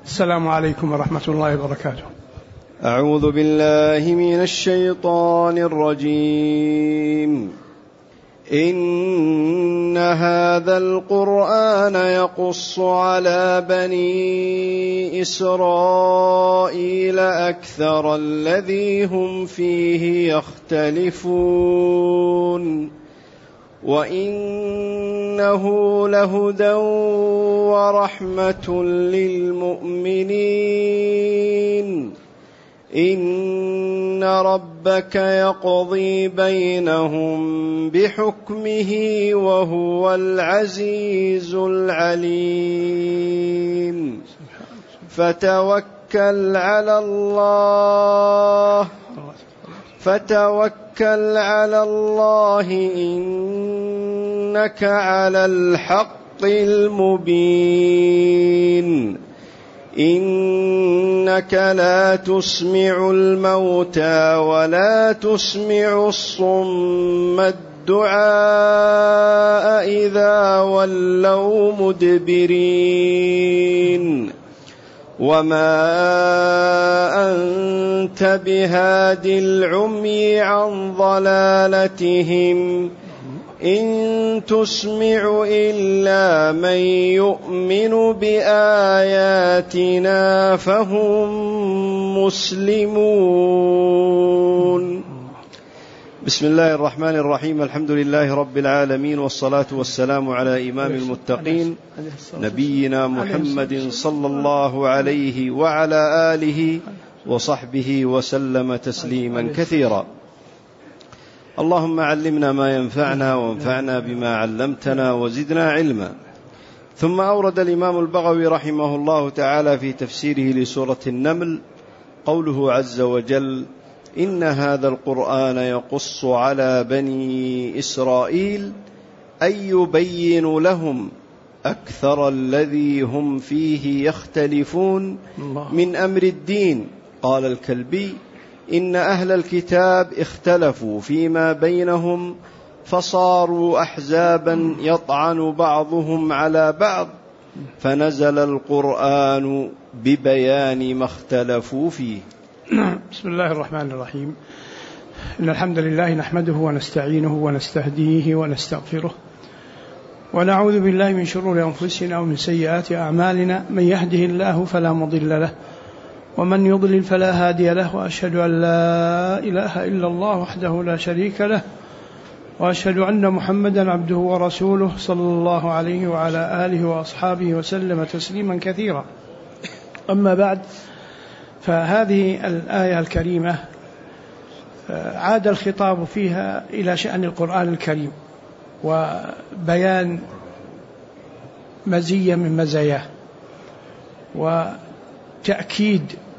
السلام عليكم ورحمة الله وبركاته. أعوذ بالله من الشيطان الرجيم. إن هذا القرآن يقص على بني إسرائيل أكثر الذي هم فيه يختلفون وإنه لهدى ورحمة للمؤمنين. إن ربك يقضي بينهم بحكمه وهو العزيز العليم. فتوكل على الله إنك على الحق المبين. إنك لا تسمع الموتى ولا تسمع الصم الدعاء إذا ولوا مدبرين. وما أنت بهاد العمي عن ضلالتهم إن تسمع إلا من يؤمن بآياتنا فهم مسلمون. بسم الله الرحمن الرحيم. الحمد لله رب العالمين، والصلاة والسلام على إمام المتقين نبينا محمد صلى الله عليه وعلى آله وصحبه وسلم تسليما كثيرا. اللهم علمنا ما ينفعنا وانفعنا بما علمتنا وزدنا علما. ثم أورد الإمام البغوي رحمه الله تعالى في تفسيره لسورة النمل قوله عز وجل: إن هذا القرآن يقص على بني إسرائيل أي يبين لهم أكثر الذي هم فيه يختلفون من أمر الدين. قال الكلبي: إن أهل الكتاب اختلفوا فيما بينهم فصاروا أحزابا يطعن بعضهم على بعض، فنزل القرآن ببيان ما اختلفوا فيه. بسم الله الرحمن الرحيم. إن الحمد لله نحمده ونستعينه ونستهديه ونستغفره، ونعوذ بالله من شرور أنفسنا ومن سيئات أعمالنا. من يهده الله فلا مضل له، ومن يضلل فلا هادي له. وأشهد أن لا إله إلا الله وحده لا شريك له، وأشهد أن محمدا عبده ورسوله صلى الله عليه وعلى آله وأصحابه وسلم تسليما كثيرا. أما بعد، فهذه الآية الكريمة عاد الخطاب فيها إلى شأن القرآن الكريم وبيان مزية من مزاياه، وتأكيد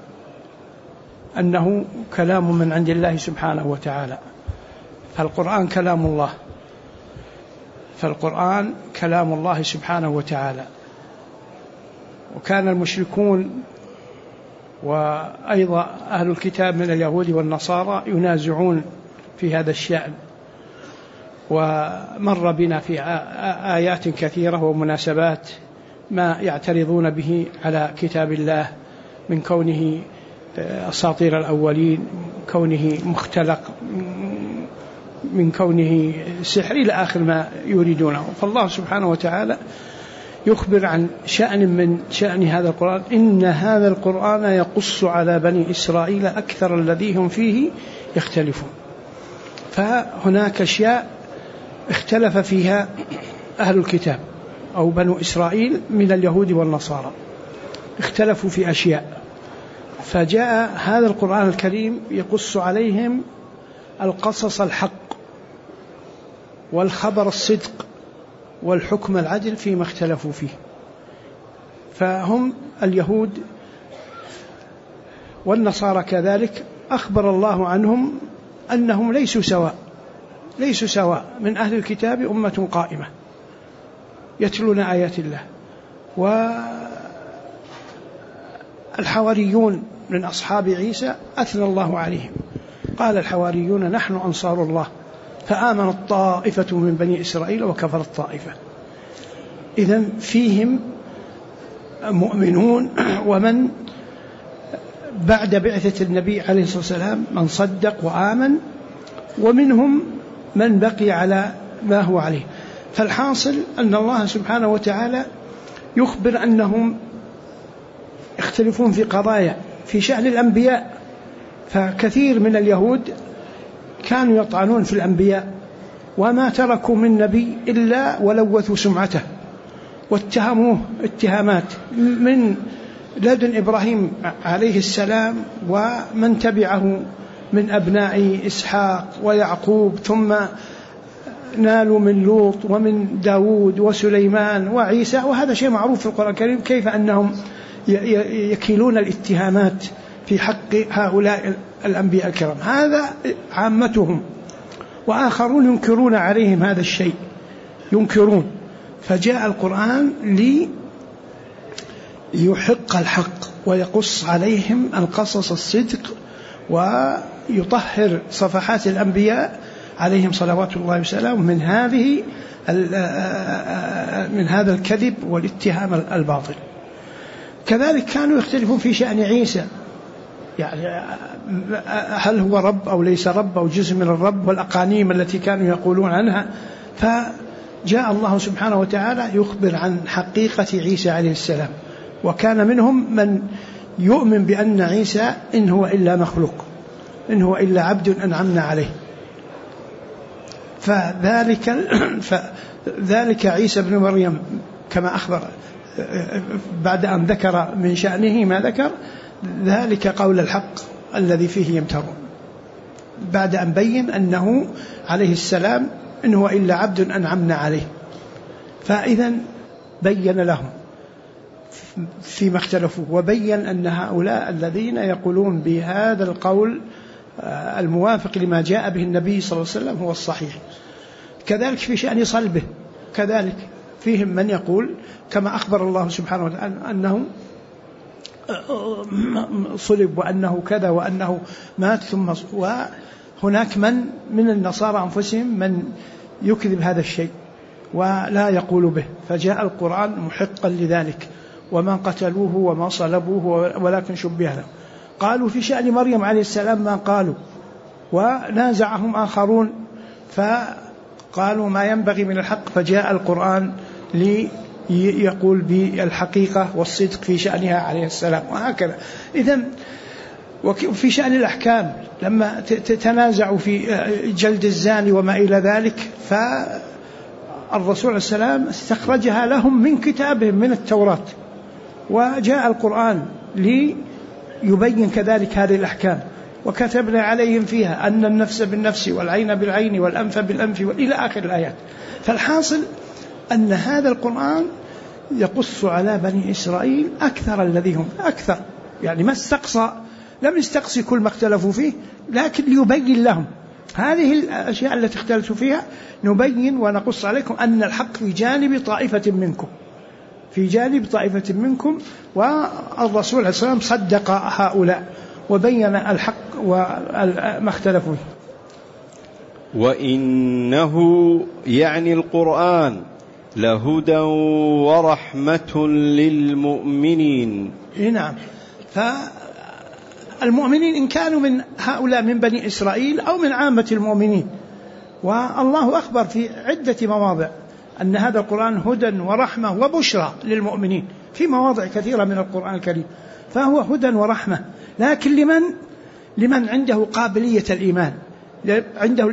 أنه كلام من عند الله سبحانه وتعالى. فالقرآن كلام الله سبحانه وتعالى. وكان المشركون وأيضا أهل الكتاب من اليهود والنصارى ينازعون في هذا الشأن، ومر بنا في آيات كثيرة ومناسبات ما يعترضون به على كتاب الله من كونه أساطير الأولين، كونه مختلق، من كونه سحر، إلى آخر ما يريدونه. فالله سبحانه وتعالى يخبر عن شأن من شأن هذا القرآن: إن هذا القرآن يقص على بني إسرائيل أكثر الذي هم فيه يختلفون. فهناك أشياء اختلف فيها أهل الكتاب أو بنو إسرائيل من اليهود والنصارى، اختلفوا في أشياء، فجاء هذا القرآن الكريم يقص عليهم القصص الحق والخبر الصدق والحكم العدل فيما اختلفوا فيه. فهم اليهود والنصارى كذلك أخبر الله عنهم أنهم ليسوا سواء. من أهل الكتاب أمة قائمة يتلون آيات الله، والحواريون من أصحاب عيسى أثنى الله عليهم، قال الحواريون: نحن أنصار الله، فآمنت طائفة من بني إسرائيل وكفرت طائفة. إذن فيهم مؤمنون ومن بعد بعثة النبي عليه الصلاة والسلام من صدق وآمن، ومنهم من بقي على ما هو عليه. فالحاصل أن الله سبحانه وتعالى يخبر أنهم يختلفون في قضايا في شأن الأنبياء، فكثير من اليهود كانوا يطعنون في الأنبياء وما تركوا من نبي إلا ولوثوا سمعته واتهموه اتهامات من لدن إبراهيم عليه السلام ومن تبعه من أبناء إسحاق ويعقوب، ثم نالوا من لوط ومن داود وسليمان وعيسى، وهذا شيء معروف في القرآن الكريم كيف أنهم يكيلون الاتهامات في حق هؤلاء الأنبياء الكرام. هذا عامتهم، وآخرون ينكرون عليهم هذا الشيء، ينكرون. فجاء القرآن ليحق الحق ويقص عليهم القصص الصدق ويطهر صفحات الأنبياء عليهم صلوات الله وسلامه من هذا الكذب والاتهام الباطل. كذلك كانوا يختلفون في شأن عيسى، يعني هل هو رب أو ليس رب أو جزء من الرب، والأقانيم التي كانوا يقولون عنها. فجاء الله سبحانه وتعالى يخبر عن حقيقة عيسى عليه السلام، وكان منهم من يؤمن بأن عيسى إن هو إلا مخلوق، إن هو إلا عبد أنعمنا عليه. فذلك عيسى بن مريم كما أخبر بعد أن ذكر من شأنه ما ذكر، ذلك قول الحق الذي فيه يمترون، بعد أن بين أنه عليه السلام إن هو إلا عبد أنعمنا عليه. فإذا بين لهم فيما اختلفوا، وبين أن هؤلاء الذين يقولون بهذا القول الموافق لما جاء به النبي صلى الله عليه وسلم هو الصحيح. كذلك في شأن صلبه، كذلك فيهم من يقول كما أخبر الله سبحانه وتعالى أنه صلب وأنه كذا وأنه مات ثم، وهناك من النصارى أنفسهم من يكذب هذا الشيء ولا يقول به. فجاء القرآن محقا لذلك، وما قتلوه وما صلبوه ولكن شبه له. قالوا في شأن مريم عليه السلام ما قالوا، ونازعهم آخرون فقالوا ما ينبغي من الحق، فجاء القرآن ليقول بالحقيقة والصدق في شأنها عليه السلام، وهكذا. إذن وفي شأن الأحكام لما تنازعوا في جلد الزاني وما إلى ذلك، فالرسول عليه السلام استخرجها لهم من كتابهم من التوراة، وجاء القرآن ليبين كذلك هذه الأحكام، وكتبنا عليهم فيها أن النفس بالنفس والعين بالعين والأنف بالأنف إلى آخر الآيات. فالحاصل أن هذا القرآن يقص على بني إسرائيل أكثر الذي هم أكثر، يعني ما استقصى، لم يستقصي كل ما اختلفوا فيه، لكن ليبين لهم هذه الأشياء التي اختلفوا فيها، نبين ونقص عليكم أن الحق في جانب طائفة منكم، في جانب طائفة منكم. والرسول عليه السلام صدق هؤلاء وبين الحق وما اختلفوا فيه. وإنه يعني القرآن لهدى ورحمة للمؤمنين. نعم، فالمؤمنين إن كانوا من هؤلاء من بني إسرائيل أو من عامة المؤمنين. والله أخبر في عدة مواضع أن هذا القرآن هدى ورحمة وبشرى للمؤمنين في مواضع كثيرة من القرآن الكريم، فهو هدى ورحمة، لكن لمن عنده قابلية الإيمان، عنده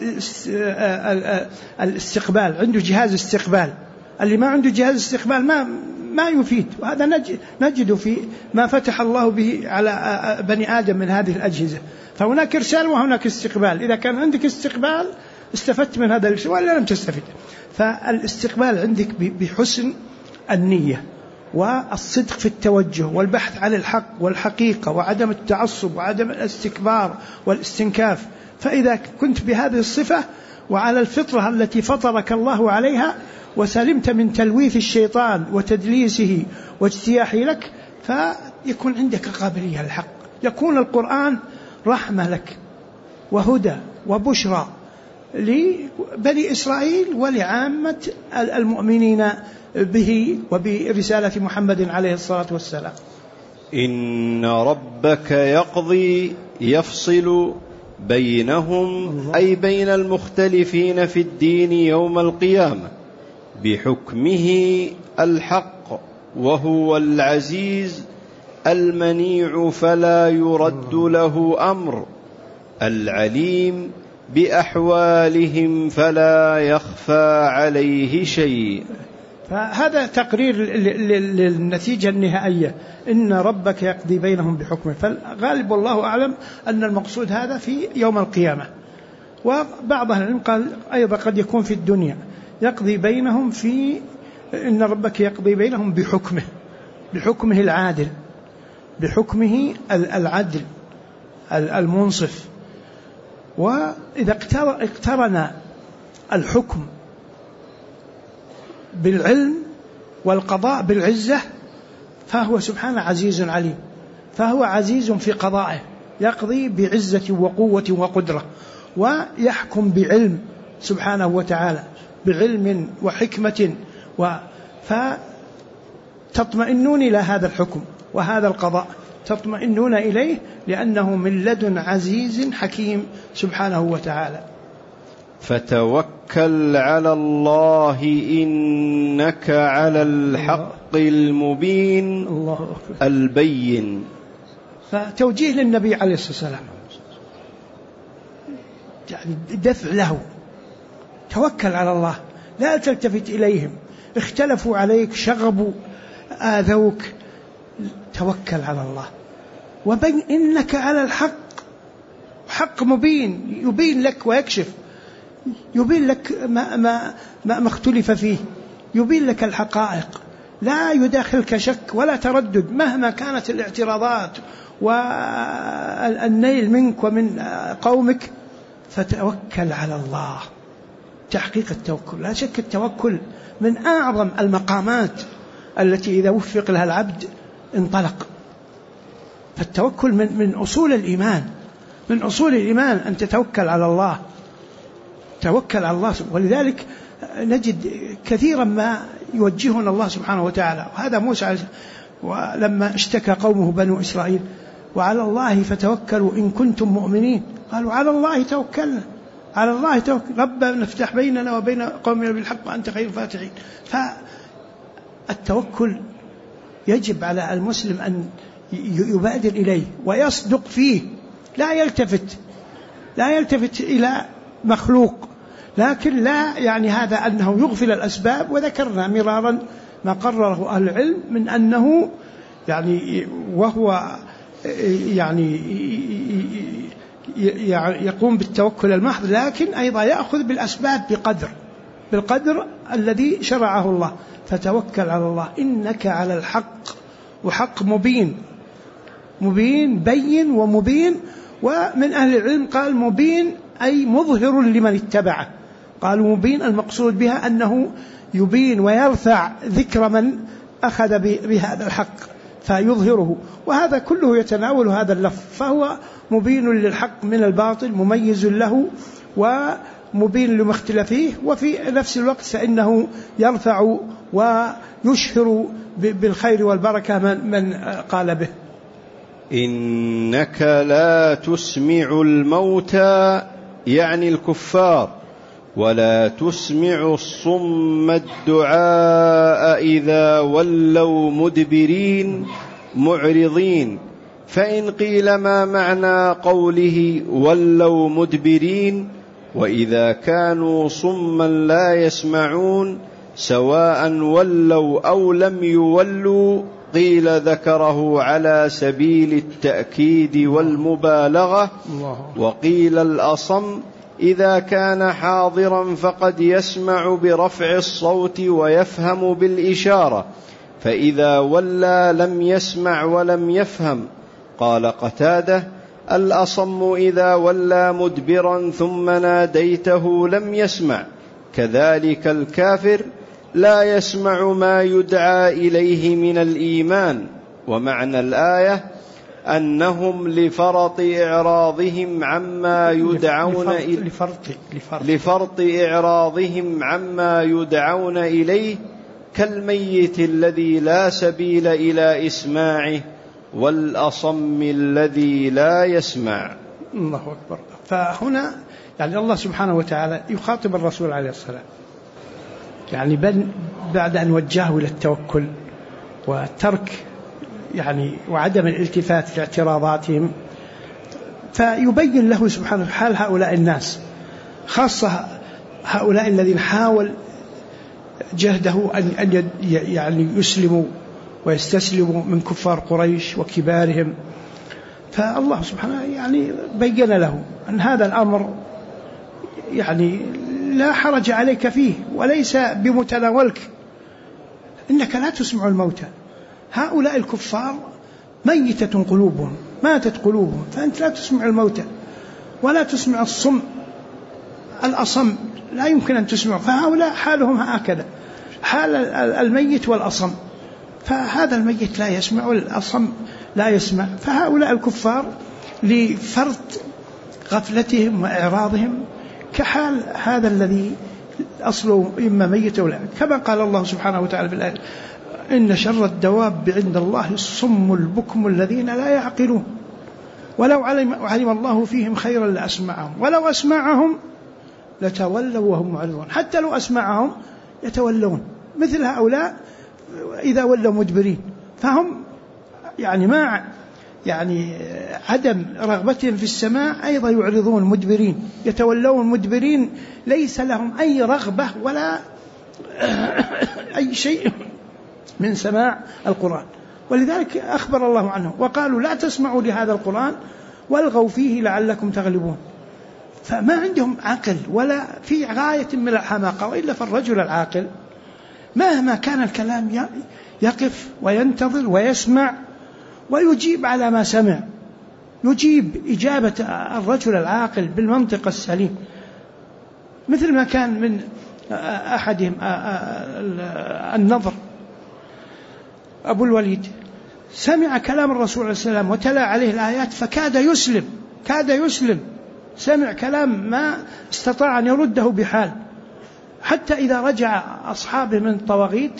الاستقبال، عنده جهاز استقبال. اللي ما عنده جهاز استقبال ما يفيد، وهذا نجد في ما فتح الله به على بني آدم من هذه الأجهزة. فهناك إرسال وهناك استقبال، إذا كان عندك استقبال استفدت من هذا الإرسال ولا لم تستفد. فالاستقبال عندك بحسن النية والصدق في التوجه والبحث عن الحق والحقيقة وعدم التعصب وعدم الاستكبار والاستنكاف. فإذا كنت بهذه الصفة وعلى الفطرة التي فطرك الله عليها، وسلمت من تلويث الشيطان وتدليسه واجتياحه لك، فيكون عندك قابلية للحق، يكون القرآن رحمة لك وهدى وبشرى لبني إسرائيل ولعامة المؤمنين به وبرسالة محمد عليه الصلاة والسلام. إن ربك يقضي يفصل بينهم أي بين المختلفين في الدين يوم القيامة بحكمه الحق، وهو العزيز المنيع فلا يرد له أمر، العليم بأحوالهم فلا يخفى عليه شيء. فهذا تقرير للنتيجة النهائية، إن ربك يقضي بينهم بحكمه. فالغالب والله أعلم أن المقصود هذا في يوم القيامة، وبعض أهل العلم قال أيضا قد يكون في الدنيا يقضي بينهم في إن ربك يقضي بينهم بحكمه، بحكمه العادل، بحكمه العدل المنصف. وإذا اقترن الحكم بالعلم والقضاء بالعزة فهو سبحانه عزيز عليم، فهو عزيز في قضائه، يقضي بعزة وقوة وقدرة، ويحكم بعلم سبحانه وتعالى، بعلم وحكمة، فتطمئنون إلى هذا الحكم وهذا القضاء، تطمئنون إليه لأنه من لدن عزيز حكيم سبحانه وتعالى. فتوكل على الله إنك على الحق المبين البين. فتوجيه للنبي عليه الصلاة والسلام، يعني دفع له، توكل على الله، لا تلتفت إليهم، اختلفوا عليك، شغبوا، آذوك، توكل على الله. وبين إنك على الحق، حق مبين يبين لك ويكشف، يبين لك ما اختلف فيه، يبين لك الحقائق، لا يداخلك شك ولا تردد مهما كانت الاعتراضات والنيل منك ومن قومك. فتوكل على الله، تحقيق التوكل. لا شك التوكل من أعظم المقامات التي إذا وفق لها العبد انطلق. فالتوكل من أصول الإيمان، من أصول الإيمان أن تتوكل على الله، توكل على الله. ولذلك نجد كثيرا ما يوجهنا الله سبحانه وتعالى، وهذا موسى ولما اشتكى قومه بنو إسرائيل وعلى الله فتوكلوا إن كنتم مؤمنين، قالوا على الله توكلنا، على الله توكل، ربنا افتح بيننا وبين قومنا بالحق وأنت خير الفاتحين. فالتوكل يجب على المسلم أن يبادر إليه ويصدق فيه، لا يلتفت إلى مخلوق، لكن لا يعني هذا أنه يغفل الأسباب. وذكرنا مرارا ما قرره أهل العلم من أنه يعني وهو يعني يقوم بالتوكل المحض، لكن أيضا يأخذ بالأسباب بالقدر الذي شرعه الله. فتوكل على الله إنك على الحق، وحق مبين بين ومبين. ومن أهل العلم قال مبين أي مظهر لمن اتبعه، قالوا مبين المقصود بها أنه يبين ويرفع ذكر من أخذ بهذا الحق فيظهره، وهذا كله يتناول هذا اللفظ. فهو مبين للحق من الباطل، مميز له ومبين لما اختلف فيه، وفي نفس الوقت فإنه يرفع ويشهر بالخير والبركة من قال به. إنك لا تسمع الموتى يعني الكفار، ولا تسمع الصم الدعاء إذا ولوا مدبرين معرضين. فإن قيل ما معنى قوله ولوا مدبرين؟ وإذا كانوا صما لا يسمعون سواء ولوا أو لم يولوا، قيل ذكره على سبيل التأكيد والمبالغة. وقيل الأصم إذا كان حاضرا فقد يسمع برفع الصوت ويفهم بالإشارة، فإذا ولى لم يسمع ولم يفهم. قال قتادة الأصم إذا ولى مدبرا ثم ناديته لم يسمع، كذلك الكافر لا يسمع ما يدعى إليه من الإيمان. ومعنى الآية أنهم لفرط إعراضهم عما يدعون لفرط إعراضهم عما يدعون إليه كالميت الذي لا سبيل إلى إسماعه والأصم الذي لا يسمع. الله أكبر. فهنا يعني الله سبحانه وتعالى يخاطب الرسول عليه الصلاة يعني بعد أن وجهه إلى التوكل والترك يعني وعدم الالتفات لاعتراضاتهم، فيبين له سبحانه حال هؤلاء الناس، خاصة هؤلاء الذين حاول جهده أن يعني يسلموا ويستسلموا من كفار قريش وكبارهم. فالله سبحانه يعني بين له أن هذا الأمر يعني لا حرج عليك فيه وليس بمتناولك، إنك لا تسمع الموتى، هؤلاء الكفار ميتة قلوبهم، ماتت قلوبهم، فأنت لا تسمع الموتى ولا تسمع الصم الأصم، لا يمكن أن تسمع، فهؤلاء حالهم هكذا، حال الميت والأصم، فهذا الميت لا يسمع والأصم لا يسمع. فهؤلاء الكفار لفرط غفلتهم وإعراضهم كحال هذا الذي أصله إما ميت ولا، كما قال الله سبحانه وتعالى في الآية: إن شر الدواب عند الله الصم البكم الذين لا يعقلون ولو علم الله فيهم خيرا لأسمعهم ولو أسمعهم لتولوا وهم معرضون. حتى لو أسمعهم يتولون، مثل هؤلاء إذا ولوا مدبرين، فهم يعني مع يعني عدم رغبتهم في السماع أيضا يعرضون مدبرين، يتولون مدبرين، ليس لهم أي رغبة ولا أي شيء من سماع القرآن. ولذلك أخبر الله عنه وقالوا: لا تسمعوا لهذا القرآن والغوا فيه لعلكم تغلبون. فما عندهم عقل ولا في غاية من الحماقة، وإلا فالرجل العاقل مهما كان الكلام يقف وينتظر ويسمع ويجيب على ما سمع، يجيب إجابة الرجل العاقل بالمنطق السليم، مثل ما كان من أحدهم النضر أبو الوليد، سمع كلام الرسول عليه السلام وتلا عليه الآيات فكاد يسلم، كاد يسلم، سمع كلام ما استطاع أن يرده بحال، حتى إذا رجع أصحابه من الطواغيت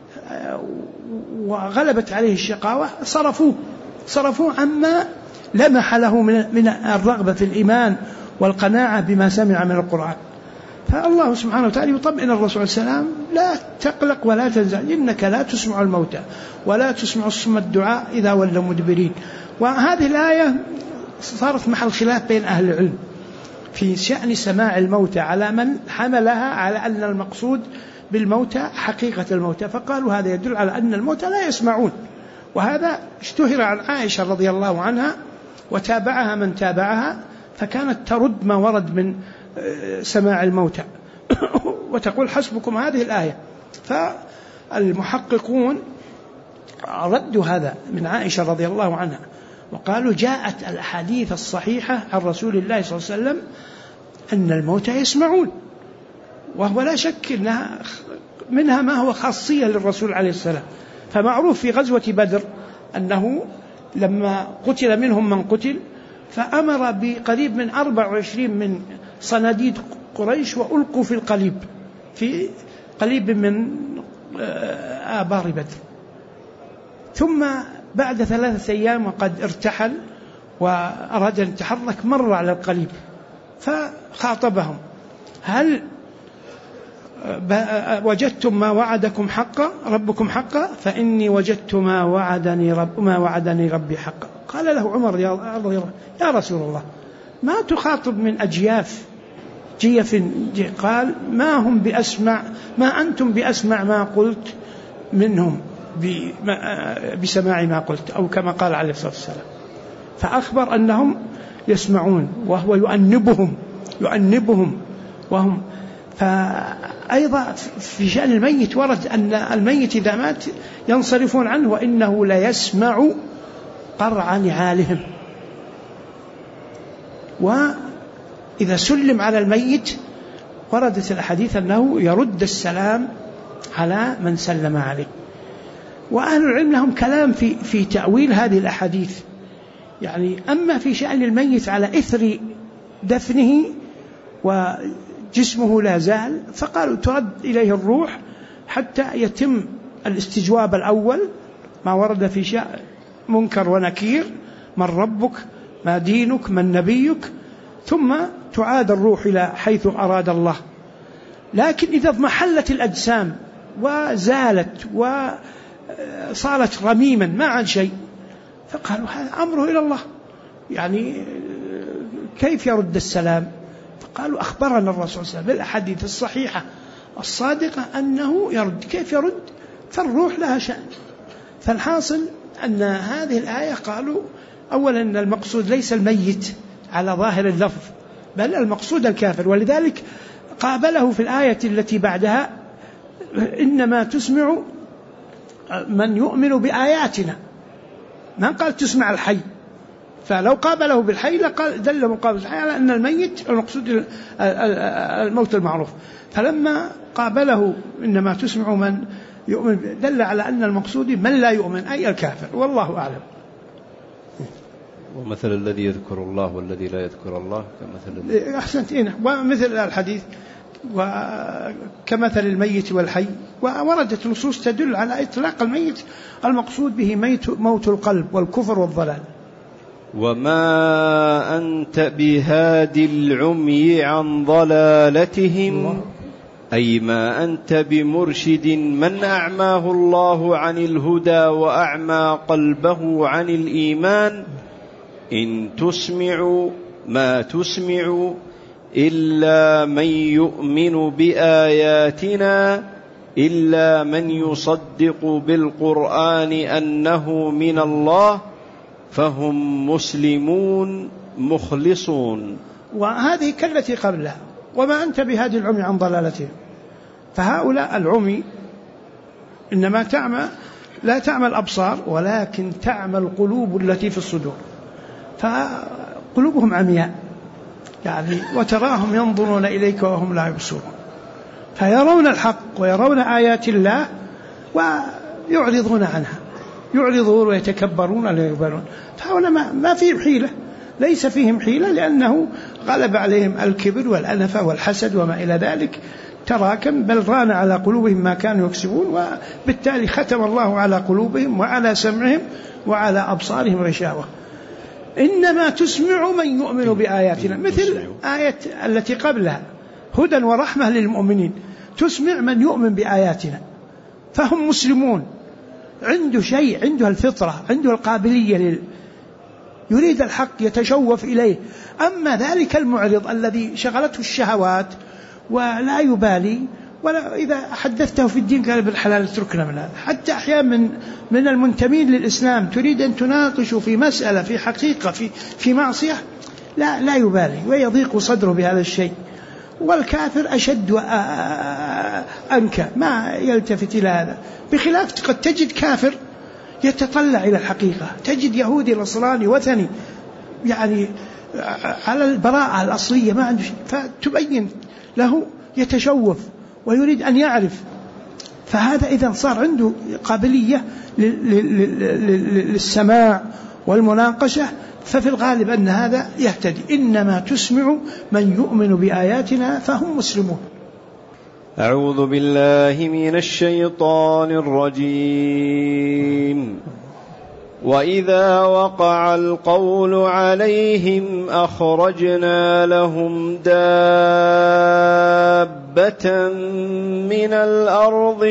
وغلبت عليه الشقاوة صرفوه عما لمح له من الرغبة في الإيمان والقناعة بما سمع من القرآن. فالله سبحانه وتعالى يطمئن الرسول عليه السلام: لا تقلق ولا تنزعج، إنك لا تسمع الموتى ولا تسمع الصم الدعاء إذا ولوا مدبرين. وهذه الآية صارت محل خلاف بين أهل العلم في شأن سماع الموتى، على من حملها على أن المقصود بالموتى حقيقة الموتى، فقالوا هذا يدل على أن الموتى لا يسمعون، وهذا اشتهر عن عائشة رضي الله عنها وتابعها من تابعها، فكانت ترد ما ورد من سماع الموتى وتقول: حسبكم هذه الآية. فالمحققون ردوا هذا من عائشة رضي الله عنها وقالوا: جاءت الأحاديث الصحيحة عن رسول الله صلى الله عليه وسلم أن الموتى يسمعون، وهو لا شك أنها منها ما هو خاصية للرسول عليه السلام. فمعروف في غزوة بدر أنه لما قتل منهم من قتل فأمر بقريب من 24 من صناديد قريش وألقوا في القليب، في قليب من آبار بدر. ثم بعد 3 أيام وقد ارتحل وأراد أن يتحرك مر على القليب فخاطبهم: هل وجدتم ما وعدكم حقا ربكم حقا؟ فإني وجدت ما وعدني ربي حقا. قال له عمر: يا رسول الله، ما تخاطب من أجياف جيف؟ قال: ما أنتم بأسمع ما قلت منهم بسماع ما قلت، أو كما قال عليه الصلاة والسلام. فأخبر أنهم يسمعون وهو يؤنبهم وهم. فأيضا في شأن الميت ورد أن الميت إذا مات ينصرفون عنه وإنه لا يسمع قرع نعالهم، وإذا سلم على الميت وردت الحديث أنه يرد السلام على من سلم عليه. وأهل العلم لهم كلام في تأويل هذه الأحاديث، يعني أما في شأن الميت على إثر دفنه وجسمه لا زال، فقالوا ترد إليه الروح حتى يتم الاستجواب الأول، ما ورد في شأن منكر ونكير، من ربك، ما دينك، من نبيك، ثم تعاد الروح إلى حيث أراد الله. لكن إذا اضمحلت الأجسام وزالت وصارت رميما ما عاد شيء، فقالوا هذا أمره إلى الله، يعني كيف يرد السلام؟ فقالوا أخبرنا الرسول صلى الله عليه وسلم بالأحاديث الصحيحة الصادقة أنه يرد. كيف يرد؟ فالروح لها شأن. فالحاصل أن هذه الآية قالوا أولا أن المقصود ليس الميت على ظاهر اللفظ، بل المقصود الكافر، ولذلك قابله في الآية التي بعدها إنما تسمع من يؤمن بآياتنا، ما قال تسمع الحي، فلو قابله بالحي لقال دل مقابل الحي على أن الميت المقصود الموت المعروف، فلما قابله إنما تسمع من يؤمن دل على أن المقصود من لا يؤمن أي الكافر، والله أعلم. ومثل الذي يذكر الله والذي لا يذكر الله كمثل أحسنت إيه، ومثل الحديث وكمثل الميت والحي، ووردت نصوص تدل على إطلاق الميت المقصود به موت القلب والكفر والضلال. وما أنت بهادي العمي عن ضلالتهم، أي ما أنت بمرشد من أعماه الله عن الهدى وأعمى قلبه عن الإيمان، إن تسمع ما تسمع إلا من يؤمن بآياتنا، إلا من يصدق بالقرآن أنه من الله، فهم مسلمون مخلصون. وهذه كالتي قبلها، وما أنت بهادي العمي عن ضلالتهم. فهؤلاء العمي إنما لا تعمى الأبصار ولكن تعمى القلوب التي في الصدور، فقلوبهم عمياء يعني، وتراهم ينظرون إليك وهم لا يبصرون، فيرون الحق ويرون آيات الله ويعرضون عنها، يعرضون ويتكبرون ولا يقبلون. فهؤلاء ما فيهم حيلة، ليس فيهم حيلة، لأنه غلب عليهم الكبر والأنفة والحسد وما إلى ذلك تراكم، بل ران على قلوبهم ما كانوا يكسبون، وبالتالي ختم الله على قلوبهم وعلى سمعهم وعلى أبصارهم غشاوة. إنما تسمع من يؤمن بآياتنا، مثل آية التي قبلها هدى ورحمة للمؤمنين، تسمع من يؤمن بآياتنا، فهم مسلمون، عنده شيء، عنده الفطرة، عنده القابلية يريد الحق يتشوف إليه. أما ذلك المعرض الذي شغلته الشهوات ولا يبالي، ولا إذا حدثته في الدين قال بالحلال اتركنا من هذا. حتى أحيانا من المنتمين للإسلام تريد أن تناقش في مسألة، في حقيقة، في معصية، لا يبالي ويضيق صدره بهذا الشيء. والكافر أشد أنكى، ما يلتفت إلى هذا، بخلاف قد تجد كافر يتطلع إلى الحقيقة، تجد يهودي نصراني وثني يعني على البراءة الأصلية ما عنده شيء، فتبين له يتشوف ويريد أن يعرف، فهذا إذا صار عنده قابلية للسماع والمناقشة، ففي الغالب أن هذا يهتدي. إنما تسمع من يؤمن بآياتنا فهم مسلمون. أعوذ بالله من الشيطان الرجيم. وإذا وقع القول عليهم أخرجنا لهم دابة من الأرض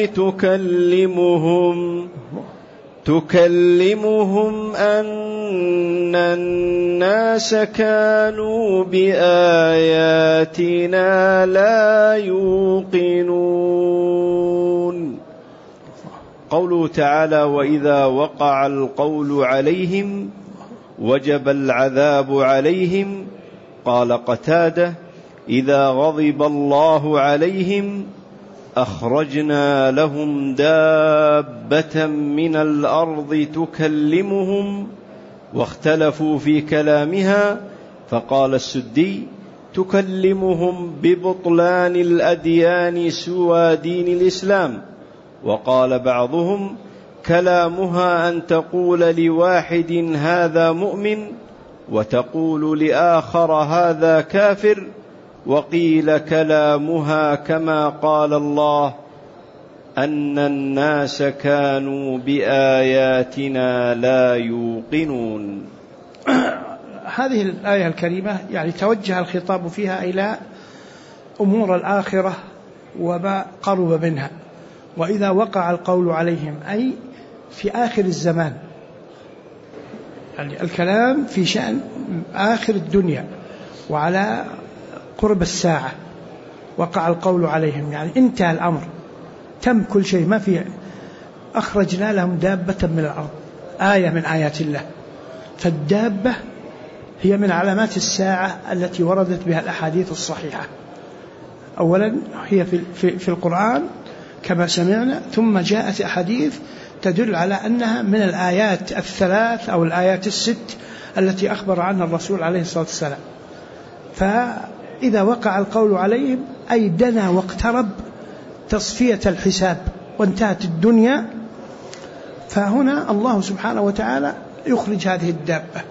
تكلمهم أن الناس كانوا بآياتنا لا يوقنون. قوله تعالى وإذا وقع القول عليهم وجب العذاب عليهم. قال قتادة إذا غضب الله عليهم أخرجنا لهم دابة من الأرض تكلمهم. واختلفوا في كلامها، فقال السدي تكلمهم ببطلان الأديان سوى دين الإسلام. وقال بعضهم كلامها أن تقول لواحد هذا مؤمن وتقول لآخر هذا كافر، وقيل كلامها كما قال الله أن الناس كانوا بآياتنا لا يوقنون. هذه الآية الكريمة يعني توجه الخطاب فيها إلى أمور الآخرة وما قرب منها، وإذا وقع القول عليهم أي في آخر الزمان، يعني الكلام في شأن آخر الدنيا وعلى قرب الساعة، وقع القول عليهم يعني انتهى الأمر، تم كل شيء، ما في، أخرجنا لهم دابة من الأرض، آية من آيات الله. فالدابة هي من علامات الساعة التي وردت بها الأحاديث الصحيحة. أولا هي في القرآن كما سمعنا، ثم جاءت أحاديث تدل على أنها من الآيات الثلاث أو الآيات الست التي أخبر عنها الرسول عليه الصلاة والسلام. فإذا وقع القول عليهم أي دنا واقترب تصفية الحساب وانتهت الدنيا، فهنا الله سبحانه وتعالى يخرج هذه الدابة.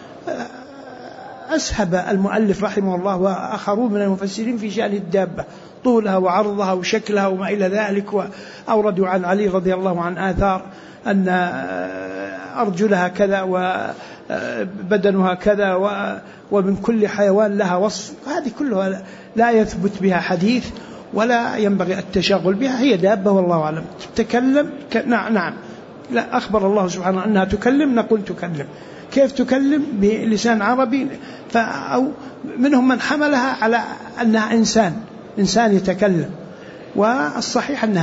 أسهب المؤلف رحمه الله وآخرون من المفسرين في شأن الدابة، طولها وعرضها وشكلها وما إلى ذلك، وأوردوا عن علي رضي الله عنه آثار أن أرجلها كذا وبدنها كذا ومن كل حيوان لها وصف. هذه كلها لا يثبت بها حديث ولا ينبغي التشاغل بها، هي دابة والله أعلم. تتكلم نعم، لا، أخبر الله سبحانه أنها تكلم، نقول تكلم. كيف تكلم؟ بلسان عربي، أو منهم من حملها على أنها إنسان يتكلم، والصحيح أنها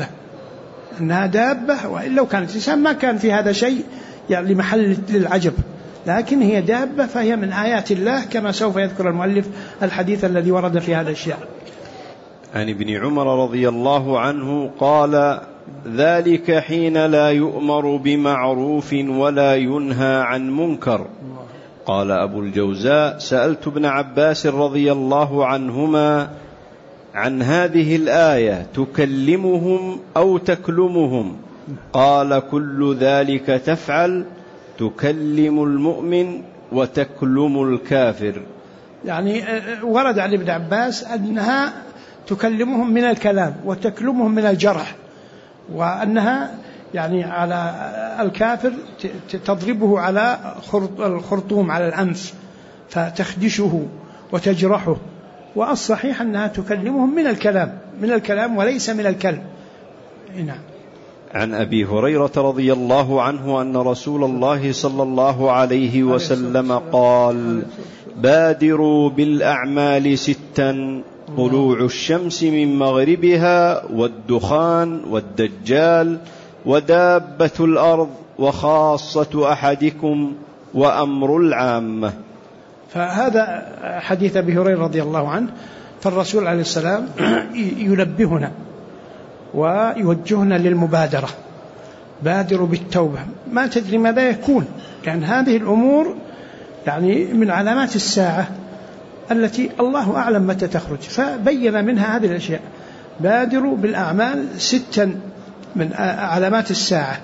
دابة، وإن لو كانت إنسان ما كان في هذا شيء يعني محل للعجب، لكن هي دابة، فهي من آيات الله كما سوف يذكر المؤلف الحديث الذي ورد في هذا الشيء. عن ابن عمر رضي الله عنه قال: ذلك حين لا يؤمر بمعروف ولا ينهى عن منكر. قال أبو الجوزاء: سألت ابن عباس رضي الله عنهما عن هذه الآية: تكلمهم أو تكلمهم؟ قال: كل ذلك تفعل، تكلم المؤمن وتكلم الكافر. يعني ورد عن ابن عباس أنها تكلمهم من الكلام وتكلمهم من الجرح، وأنها يعني على الكافر تضربه على الخرطوم على الأنف فتخدشه وتجرحه، والصحيح أنها تكلمهم من الكلام وليس من الكلم. نعم. عن أبي هريرة رضي الله عنه أن رسول الله صلى الله عليه وسلم قال: بادروا بالأعمال 6: طلوع الشمس من مغربها، والدخان، والدجال، ودابة الأرض، وخاصة أحدكم، وأمر العامة. فهذا حديث أبي هريرة رضي الله عنه، فالرسول عليه السلام ينبهنا ويوجهنا للمبادرة. بادروا بالتوبة، ما تدري ماذا يكون، لأن هذه الأمور يعني من علامات الساعة التي الله أعلم متى تخرج، فبين منها هذه الأشياء. بادروا بالأعمال 6 من علامات الساعة: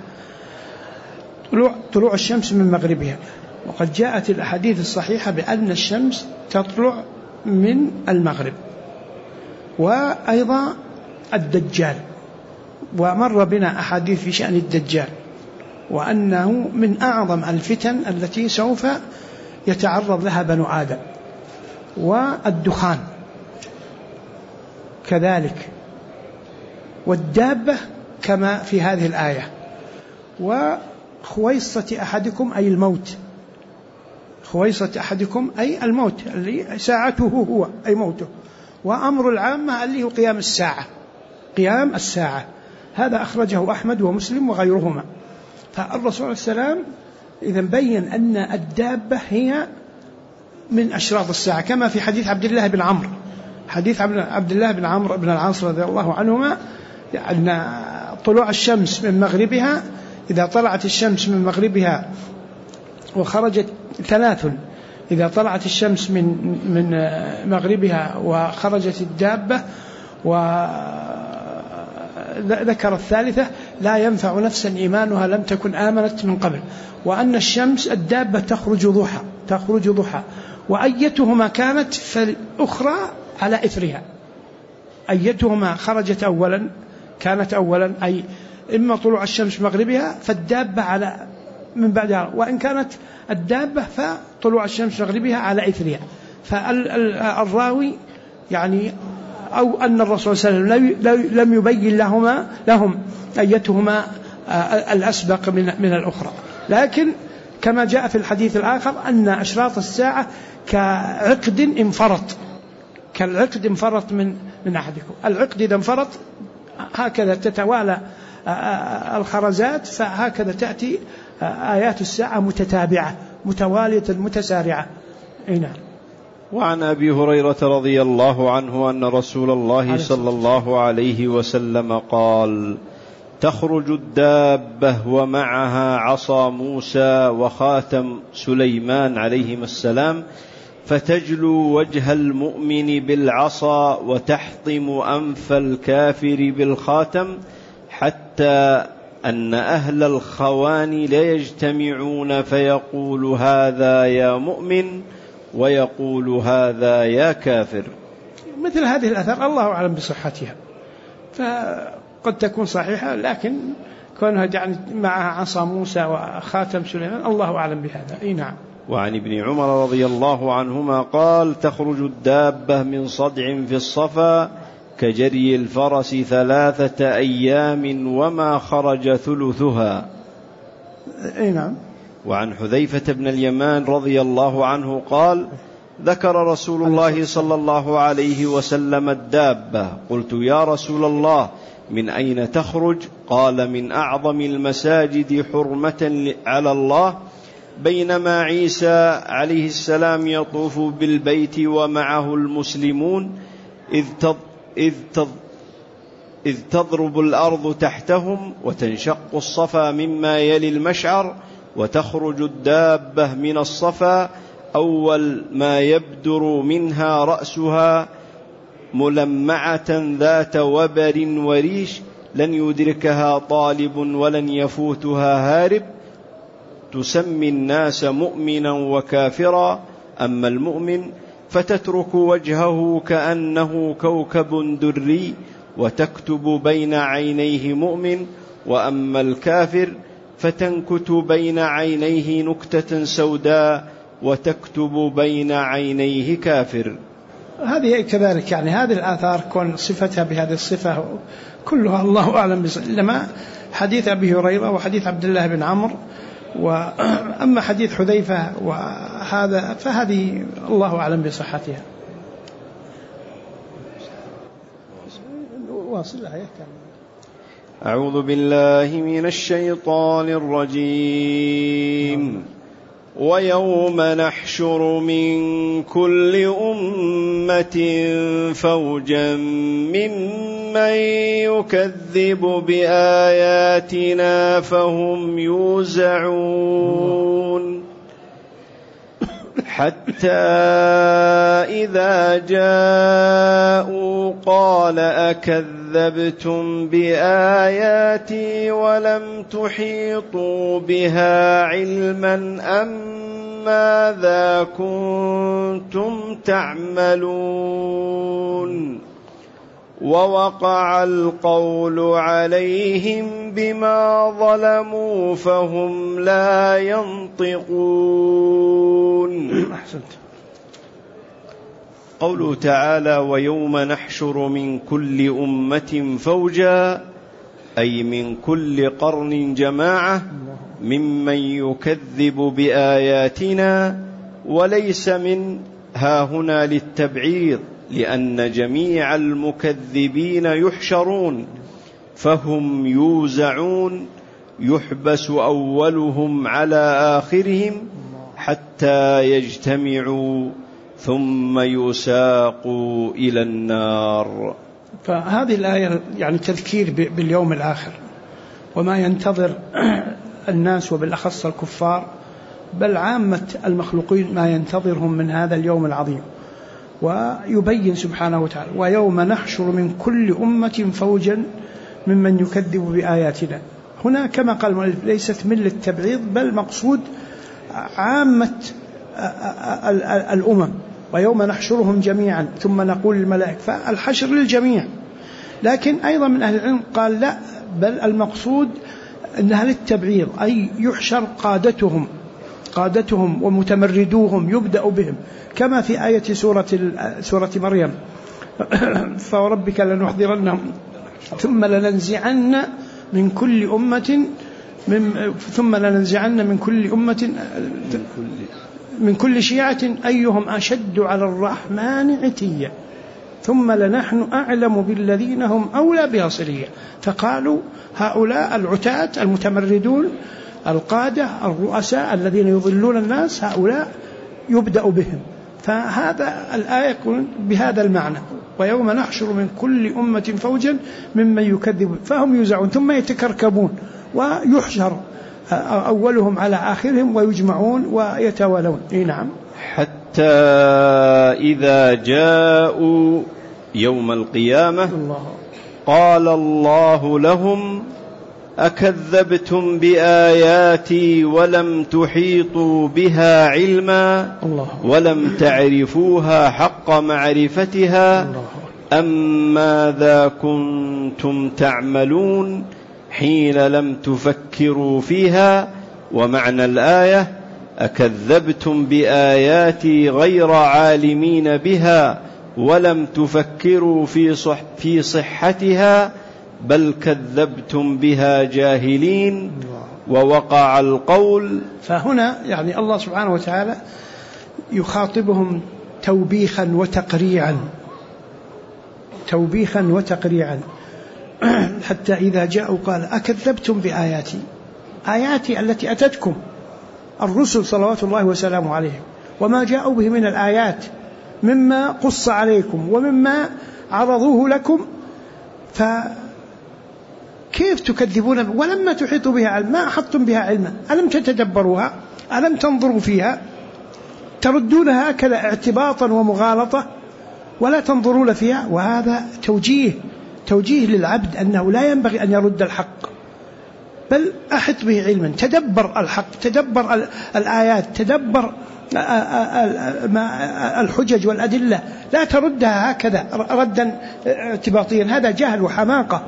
طلوع الشمس من مغربها، وقد جاءت الأحاديث الصحيحة بأن الشمس تطلع من المغرب، وأيضا الدجال، ومر بنا أحاديث في شأن الدجال، وأنه من أعظم الفتن التي سوف يتعرض لها بنو آدم، والدخان كذلك، والدابة كما في هذه الآية، وخويصة أحدكم أي الموت، خويصة أحدكم أي الموت اللي ساعته هو أي موته، وأمر العامة اللي هو قيام الساعة. هذا أخرجه أحمد ومسلم وغيرهما. فالرسول عليه السلام إذن بين أن الدابة هي من أشراط الساعة، كما في حديث عبد الله بن عمرو، حديث عبد الله بن عمرو بن العاص رضي الله عنهما، أن طلوع الشمس من مغربها، إذا طلعت الشمس من مغربها وخرجت 3، إذا طلعت الشمس من مغربها وخرجت الدابة، وذكر الثالثة لا ينفع نفسا إيمانها لم تكن آمنت من قبل، وأن الشمس الدابة تخرج ضحى، وأيتهما كانت فالأخرى على إثرها، أيتهما خرجت أولا كانت أولا، أي إما طلوع الشمس مغربها فالدابة على من بعدها، وإن كانت الدابة فطلوع الشمس مغربها على إثرها. فالراوي يعني أو أن الرسول صلى الله عليه وسلم لم يبين لهم أيتهما الأسبق من الأخرى، لكن كما جاء في الحديث الآخر أن أشراط الساعة كالعقد انفرط من أحدكم. العقد إذا انفرط هكذا تتوالى الخرزات، فهكذا تأتي آيات الساعة متتابعة متوالية متسارعة. نعم. وعن أبي هريرة رضي الله عنه أن رسول الله صلى الله عليه وسلم قال: تخرج الدابة ومعها عصا موسى وخاتم سليمان عليهما السلام، فتجلو وجه المؤمن بالعصا وتحطم أنف الكافر بالخاتم، حتى أن أهل الخوان ليجتمعون فيقول هذا يا مؤمن ويقول هذا يا كافر. مثل هذه الأثر الله أعلم بصحتها، فقد تكون صحيحة، لكن كونها يعني معها عصا موسى وخاتم سليمان الله أعلم بهذا. نعم. وعن ابن عمر رضي الله عنهما قال: تخرج الدابة من صدع في الصفا كجري الفرس 3 أيام وما خرج ثلثها. نعم. وعن حذيفة بن اليمان رضي الله عنه قال: ذكر رسول الله صلى الله عليه وسلم الدابة، قلت يا رسول الله من أين تخرج؟ قال: من أعظم المساجد حرمة على الله، بينما عيسى عليه السلام يطوف بالبيت ومعه المسلمون إذ تضرب الأرض تحتهم وتنشق الصفا مما يلي المشعر، وتخرج الدابة من الصفا أول ما يبدر منها رأسها ملمعة ذات وبر وريش، لن يدركها طالب ولن يفوتها هارب، تسمي الناس مؤمنا وكافرا، أما المؤمن فتترك وجهه كأنه كوكب دري وتكتب بين عينيه مؤمن، وأما الكافر فتنكت بين عينيه نكتة سوداء وتكتب بين عينيه كافر. هذه كذلك، يعني هذه الآثار كون صفتها بهذه الصفة كلها الله أعلم لما حديث أبي هريرة وحديث عبد الله بن عمرو، وأما حديث حذيفة وهذا فهذه الله أعلم بصحتها. أعوذ بالله من الشيطان الرجيم. ويوم نحشر من كل أمة فوجا ممن يكذب بآياتنا فهم يوزعون، حتى إذا جاءوا قال أكذبتم بآياتي ولم تحيطوا بها علما أم ماذا كنتم تعملون، ووقع القول عليهم بما ظلموا فهم لا ينطقون. أحسنت. قوله تعالى: ويوم نحشر من كل أمة فوجا، أي من كل قرن جماعة ممن يكذب بآياتنا، وليس من هاهنا للتبعيض، لأن جميع المكذبين يحشرون فهم يوزعون، يحبس أولهم على آخرهم حتى يجتمعوا ثم يساقوا إلى النار. فهذه الآية يعني تذكير باليوم الآخر وما ينتظر الناس وبالأخص الكفار، بل عامة المخلوقين ما ينتظرهم من هذا اليوم العظيم. ويبين سبحانه وتعالى: ويوم نحشر من كل أمة فوجا ممن يكذب بآياتنا. هنا كما قال المؤلف ليست من للتبعيض، بل مقصود عامة الأمم، ويوم نحشرهم جميعا ثم نقول للملائكة، فالحشر للجميع. لكن أيضا من أهل العلم قال لا، بل المقصود أنها للتبعيض، أي يحشر قادتهم ومتمردوهم يبدأ بهم، كما في آية سورة مريم فوربك لنحضرنهم ثم لننزعن من كل أمة من كل شيعة أيهم أشد على الرحمن عتيا ثم لنحن أعلم بالذين هم أولى بها صليا. فقالوا هؤلاء العتاة المتمردون القادة الرؤساء الذين يضلون الناس هؤلاء يبدأ بهم. فهذا الآية يكون بهذا المعنى، ويوم نحشر من كل أمة فوجا ممن يكذب، فهم يوزعون ثم يتكركبون ويحشر أولهم على آخرهم ويجمعون ويتوالون. نعم. حتى إذا جاءوا يوم القيامة قال الله لهم أكذبتم بآياتي ولم تحيطوا بها علما ولم تعرفوها حق معرفتها أم ماذا كنتم تعملون حين لم تفكروا فيها. ومعنى الآية أكذبتم بآياتي غير عالمين بها ولم تفكروا في صحتها بل كذبتم بها جاهلين ووقع القول. فهنا يعني الله سبحانه وتعالى يخاطبهم توبيخا وتقريعا حتى إذا جاءوا قال أكذبتم بآياتي، آياتي التي أتتكم الرسل صلوات الله وسلامه عليهم وما جاءوا به من الآيات مما قص عليكم ومما عرضوه لكم، فكيف تكذبون ولما تحيطوا بها علما؟ ما أحطتم بها علما، ألم تتدبروها؟ ألم تنظروا فيها؟ تردونها هكذا اعتباطا ومغالطة ولا تنظرون فيها. وهذا توجيه للعبد أنه لا ينبغي أن يرد الحق، بل أحط به علما، تدبر الحق، تدبر الآيات، تدبر الحجج والأدلة، لا تردها هكذا ردا اعتباطيا، هذا جهل وحماقة.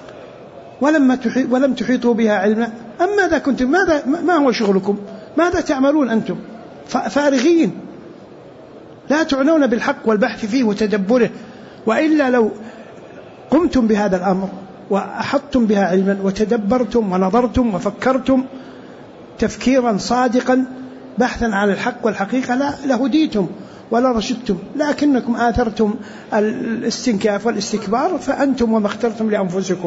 ولم تحيطوا بها علما أم ماذا كنتم، ما هو شغلكم، ماذا تعملون أنتم؟ فارغين لا تعنون بالحق والبحث فيه وتدبره. وإلا لو قمتم بهذا الأمر وأحطتم بها علما وتدبرتم ونظرتم وفكرتم تفكيرا صادقا بحثا عن الحق والحقيقة لهديتم ولا رشدتم، لكنكم آثرتم الاستنكاف والاستكبار فأنتم وما اخترتم لأنفسكم.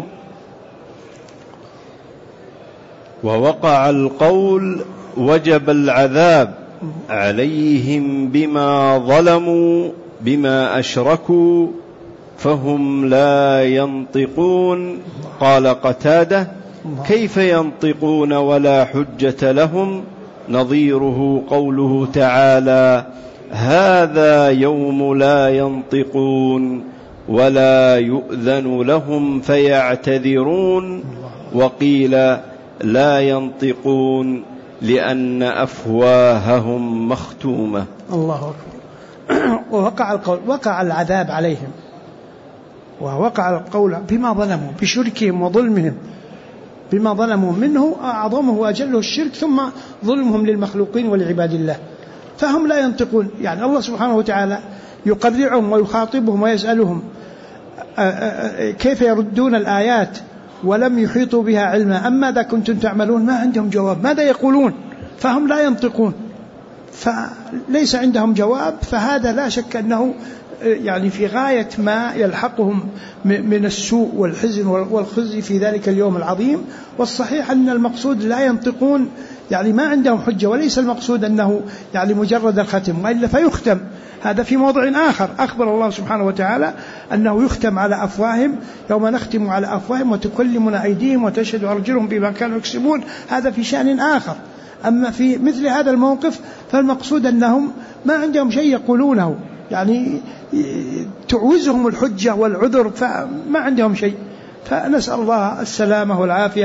ووقع القول وجب العذاب عليهم بما ظلموا بما أشركوا فهم لا ينطقون. قال قتادة كيف ينطقون ولا حجة لهم؟ نظيره قوله تعالى هذا يوم لا ينطقون ولا يؤذن لهم فيعتذرون. وقيل لا ينطقون لأن أفواههم مختومة. الله أكبر. ووقع القول، وقع العذاب عليهم، ووقع القول بما ظلموا بشركهم وظلمهم، بما ظلموا منه أعظمه وأجله الشرك ثم ظلمهم للمخلوقين ولعباد الله، فهم لا ينطقون. يعني الله سبحانه وتعالى يقرعهم ويخاطبهم ويسألهم كيف يردون الآيات ولم يحيطوا بها علما أم ماذا كنتم تعملون؟ ما عندهم جواب، ماذا يقولون؟ فهم لا ينطقون، فليس عندهم جواب. فهذا لا شك أنه يعني في غاية ما يلحقهم من السوء والحزن والخزي في ذلك اليوم العظيم. والصحيح أن المقصود لا ينطقون، يعني ما عندهم حجة، وليس المقصود أنه يعني مجرد الختم، وإلا فيختم. هذا في موضع آخر أخبر الله سبحانه وتعالى أنه يختم على أفواههم يوم نختم على أفواههم وتكلمنا أيديهم وتشهد أرجلهم بما كانوا يكسبون، هذا في شأن آخر. أما في مثل هذا الموقف فالمقصود أنهم ما عندهم شيء يقولونه، يعني تعوزهم الحجة والعذر، فما عندهم شيء. فنسأل الله السلامة والعافية.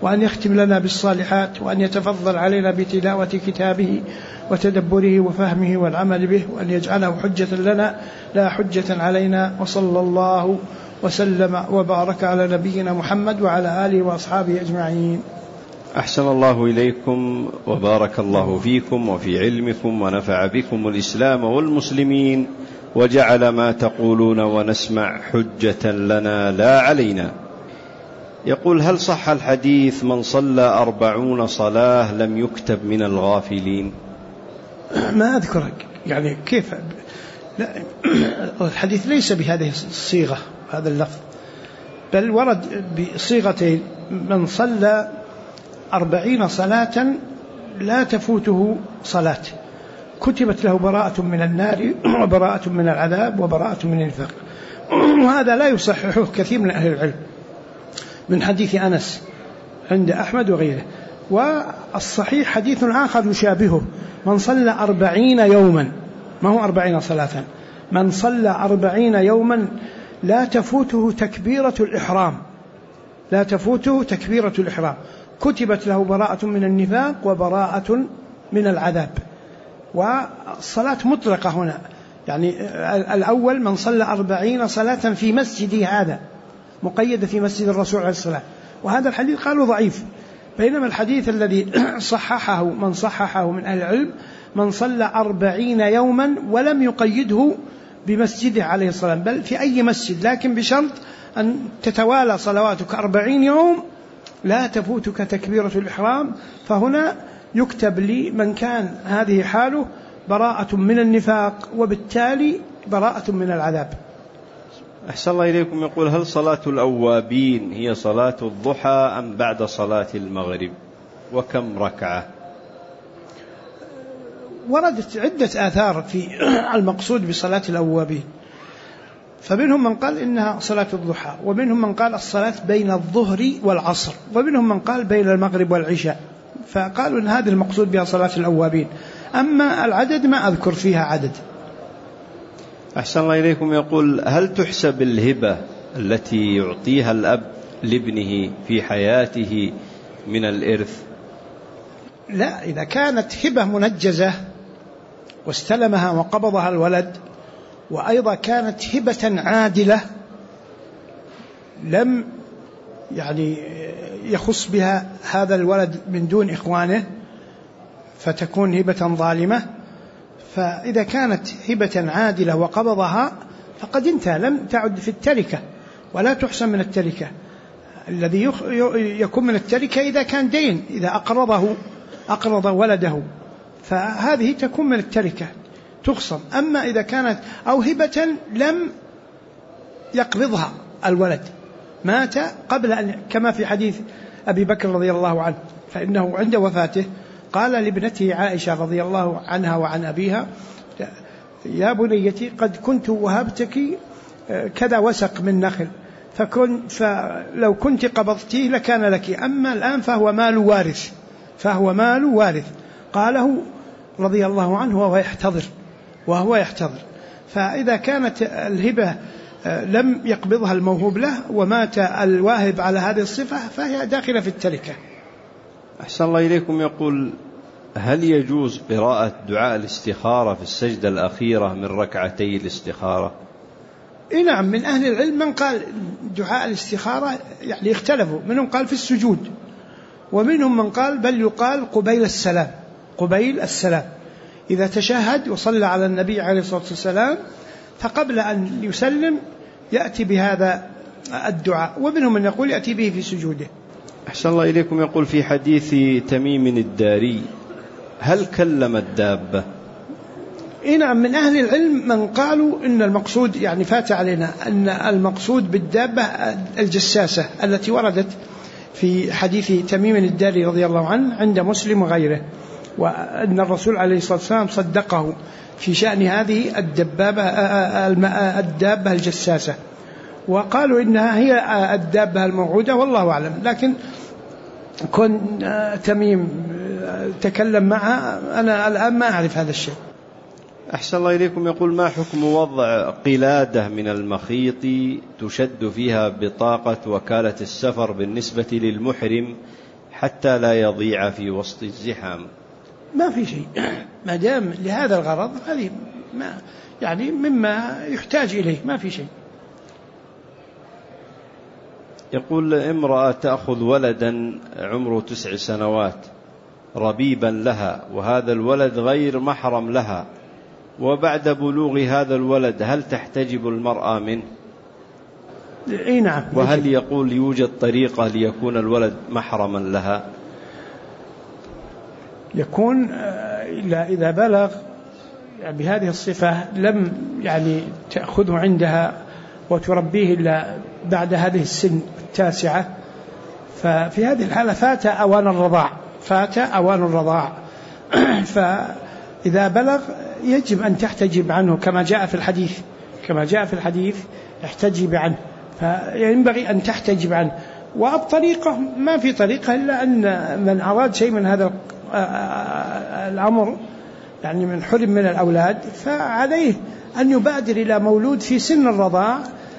وأن يختم لنا بالصالحات، وأن يتفضل علينا بتلاوة كتابه وتدبره وفهمه والعمل به، وأن يجعله حجة لنا لا حجة علينا. وصلى الله وسلم وبارك على نبينا محمد وعلى آله وأصحابه أجمعين. أحسن الله إليكم وبارك الله فيكم وفي علمكم ونفع بكم الإسلام والمسلمين، وجعل ما تقولون ونسمع حجة لنا لا علينا. يقول: هل صح الحديث من صلى 40 صلاة لم يكتب من الغافلين؟ ما أذكر يعني كيف، لا الحديث ليس بهذه الصيغة هذا اللفظ، بل ورد بصيغتين: من صلى 40 صلاة لا تفوته صلاة كتبت له براءة من النار وبراءة من العذاب وبراءة من النفاق. وهذا لا يصححه كثير من أهل العلم من حديث أنس عند أحمد وغيره. والصحيح حديث آخر يشابهه: من صلى 40 يوما، ما هو 40 صلاة، من صلى 40 يوما لا تفوته تكبيرة الإحرام، لا تفوته تكبيرة الإحرام، كتبت له براءة من النفاق وبراءة من العذاب. والصلاة مطلقة هنا، يعني الأول من صلى 40 صلاة في مسجد هذا، مقيدة في مسجد الرسول عليه الصلاة، وهذا الحديث قالوا ضعيف. بينما الحديث الذي صححه من صححه من أهل العلم: من صلى 40 يوما ولم يقيده بمسجده عليه الصلاة، بل في أي مسجد، لكن بشرط أن تتوالى صلواتك 40 يوم لا تفوتك تكبيرة الإحرام. فهنا يكتب لمن كان هذه حاله براءة من النفاق، وبالتالي براءة من العذاب. أحسن الله إليكم. يقول: هل صلاة الأوابين هي صلاة الضحى أم بعد صلاة المغرب؟ وكم ركعة؟ وردت عدة آثار في المقصود بصلاة الأوابين، فمنهم من قال إنها صلاة الضحى، ومنهم من قال الصلاة بين الظهر والعصر، ومنهم من قال بين المغرب والعشاء، فقالوا إن هذا المقصود بها صلاة الأوابين. أما العدد ما أذكر فيها عدد. أحسن الله إليكم. يقول: هل تحسب الهبة التي يعطيها الأب لابنه في حياته من الإرث؟ لا، إذا كانت هبة منجزة واستلمها وقبضها الولد، وأيضا كانت هبة عادلة لم يعني يخص بها هذا الولد من دون إخوانه فتكون هبة ظالمة. فإذا كانت هبة عادلة وقبضها فقد انتهى، لم تعد في التركة ولا تحسن من التركة. الذي يكون من التركة إذا كان دين، إذا أقرض ولده فهذه تكون من التركة تخصم. أما إذا كانت أو هبة لم يقبضها الولد، مات قبل أن، كما في حديث أبي بكر رضي الله عنه، فإنه عند وفاته قال لابنته عائشة رضي الله عنها وعن أبيها: يا بنيتي قد كنت وهبتك كذا وسق من نخل، فلو كنت قبضتيه لكان لك، أما الآن فهو مال وارث. قاله رضي الله عنه وهو يحتضر. فإذا كانت الهبة لم يقبضها الموهوب له ومات الواهب على هذه الصفة فهي داخلة في التركة. أحسن الله إليكم. يقول: هل يجوز قراءة دعاء الاستخارة في السجدة الأخيرة من ركعتي الاستخارة؟ نعم، من أهل العلم من قال دعاء الاستخارة يعني اختلفوا، منهم قال في السجود، ومنهم من قال بل يقال قبيل السلام إذا تشهد وصلى على النبي عليه الصلاة والسلام، فقبل أن يسلم يأتي بهذا الدعاء، ومنهم من يقول يأتي به في سجوده. أحسن الله إليكم. يقول: في حديث تميم الداري: هل كلم الدابة؟ نعم، من أهل العلم من قالوا إن المقصود، يعني فات علينا أن المقصود بالدابة الجساسة التي وردت في حديث تميم الداري رضي الله عنه عند مسلم وغيره، وأن الرسول عليه الصلاة والسلام صدقه في شأن هذه الدابة الجساسة، وقالوا إنها هي الدابة الموعودة، والله أعلم. لكن كن تميم تكلم معها، أنا الآن ما أعرف هذا الشيء. أحسن الله إليكم. يقول: ما حكم وضع قلادة من المخيط تشد فيها بطاقة وكالة السفر بالنسبة للمحرم حتى لا يضيع في وسط الزحام؟ ما في شيء ما دام لهذا الغرض، هذه ما يعني مما يحتاج إليه، ما في شيء. يقول امرأة تأخذ ولدا عمره 9 سنوات ربيبا لها، وهذا الولد غير محرم لها، وبعد بلوغ هذا الولد هل تحتجب المرأة منه؟ اي نعم. وهل يقول يوجد طريقة ليكون الولد محرما لها؟ يكون إذا بلغ بهذه الصفة لم يعني تأخذه عندها وتربيه إلا بعد هذه السن 9، ففي هذه الحالة فات أوان الرضاع فإذا بلغ يجب أن تحتجب عنه كما جاء في الحديث احتجب عنه، فينبغي أن تحتجب عنه. والطريقة ما في طريقة إلا أن من أراد شيء من هذا الأمر يعني من حرم من الأولاد، فعليه أن يبادر إلى مولود في سن الرضاع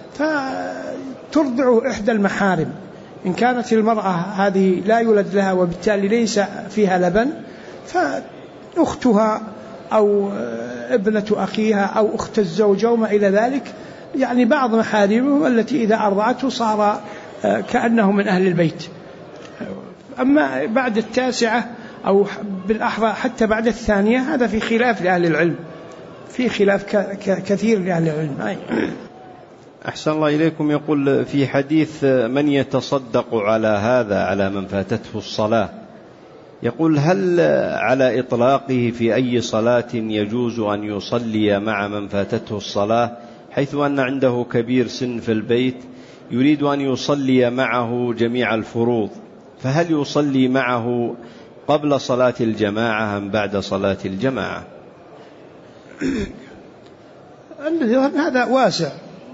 فترضع إحدى المحارم. إن كانت المرأة هذه لا يولد لها وبالتالي ليس فيها لبن، فأختها أو ابنة أخيها أو أخت الزوج وما إلى ذلك، يعني بعض محارمه التي إذا أرضعته صار كأنه من أهل البيت. أما بعد 9 أو بالأحرى حتى بعد 2 هذا في خلاف لأهل العلم، في خلاف كثير لأهل العلم. أحسن الله إليكم. يقول في حديث من يتصدق على هذا على من فاتته الصلاة، يقول هل على إطلاقه في أي صلاة يجوز أن يصلي مع من فاتته الصلاة، حيث أن عنده كبير سن في البيت يريد أن يصلي معه جميع الفروض، فهل يصلي معه قبل صلاة الجماعة أم بعد صلاة الجماعة؟ هذا واسع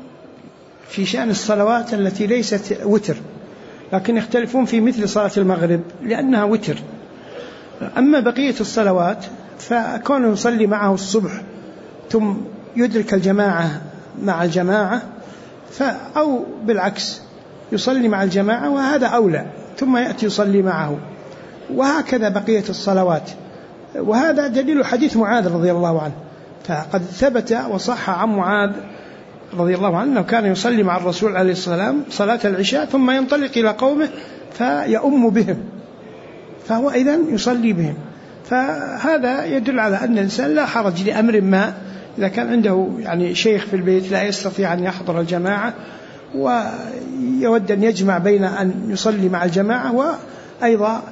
في شأن الصلوات التي ليست وتر، لكن يختلفون في مثل صلاة المغرب لأنها وتر. أما بقية الصلوات فكونه يصلي معه الصبح ثم يدرك الجماعة مع الجماعة، أو بالعكس يصلي مع الجماعة وهذا أولى ثم يأتي يصلي معه، وهكذا بقية الصلوات. وهذا دليل حديث معاذ رضي الله عنه، فقد ثبت وصح عن معاذ رضي الله عنه أنه كان يصلي مع الرسول عليه السلام صلاة العشاء ثم ينطلق إلى قومه فيؤم بهم، فهو إذن يصلي بهم. فهذا يدل على أن الإنسان لا حرج لأمر ما إذا كان عنده يعني شيخ في البيت لا يستطيع أن يحضر الجماعة ويود أن يجمع بين أن يصلي مع الجماعة وأيضا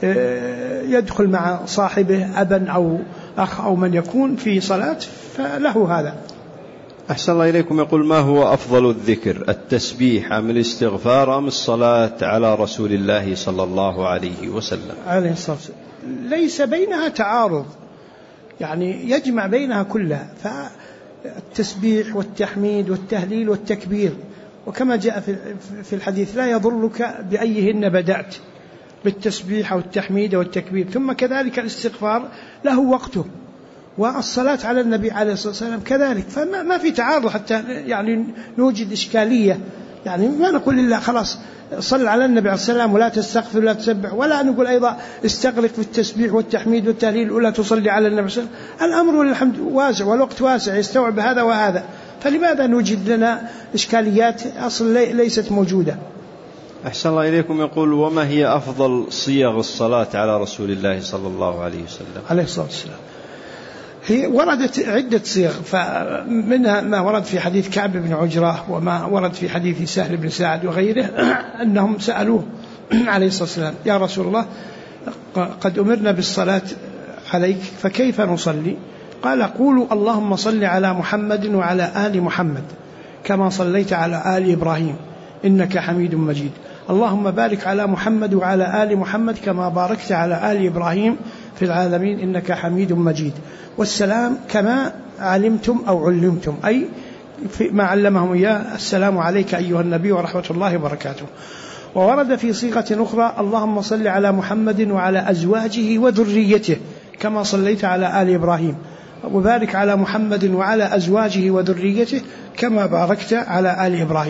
يدخل مع صاحبه أبا أو أخ أو من يكون في صلاة، فله هذا. أحسن الله إليكم. يقول ما هو أفضل الذكر، التسبيح أم الاستغفار أم الصلاة على رسول الله صلى الله عليه وسلم؟ عليه الصلاة والسلام. ليس بينها تعارض، يعني يجمع بينها كلها، فالتسبيح والتحميد والتهليل والتكبير، وكما جاء في الحديث لا يضرك بأيهن بدأت، بالتسبيح والتحميد والتكبير، ثم كذلك الاستغفار له وقته، والصلاة على النبي عليه الصلاة والسلام كذلك، فما في تعارض حتى يعني نوجد إشكالية. يعني ما نقول إلا خلاص صل على النبي عليه الصلاة والسلام ولا تستغفر ولا تسبح، ولا نقول أيضا استغرق في التسبيح والتحميد والتهليل ولا تصلي على النبي صلى الله عليه وسلم. الأمر والحمد واسع والوقت واسع يستوعب هذا وهذا، فلماذا نوجد لنا إشكاليات أصلا ليست موجودة؟ أحسن الله إليكم. يقول وما هي أفضل صيغ الصلاة على رسول الله صلى الله عليه وسلم؟ عليه الصلاة والسلام. هي وردت عدة صيغ، فمنها ما ورد في حديث كعب بن عجرة وما ورد في حديث سهل بن سعد وغيره أنهم سألوه عليه الصلاة والسلام يا رسول الله قد أمرنا بالصلاة عليك فكيف نصلي؟ قال قولوا اللهم صل على محمد وعلى آل محمد كما صليت على آل إبراهيم إنك حميد مجيد، اللهم بارك على محمد وعلى آل محمد كما باركت على آل إبراهيم في العالمين إنك حميد مجيد، والسلام كما علمتم أو علمتم، أي ما علمهم إياه السلام عليك أيها النبي ورحمة الله وبركاته. وورد في صيغة أخرى اللهم صل على محمد وعلى أزواجه وذريته كما صليت على آل إبراهيم، وبارك على محمد وعلى أزواجه وذريته كما باركت على آل إبراهيم.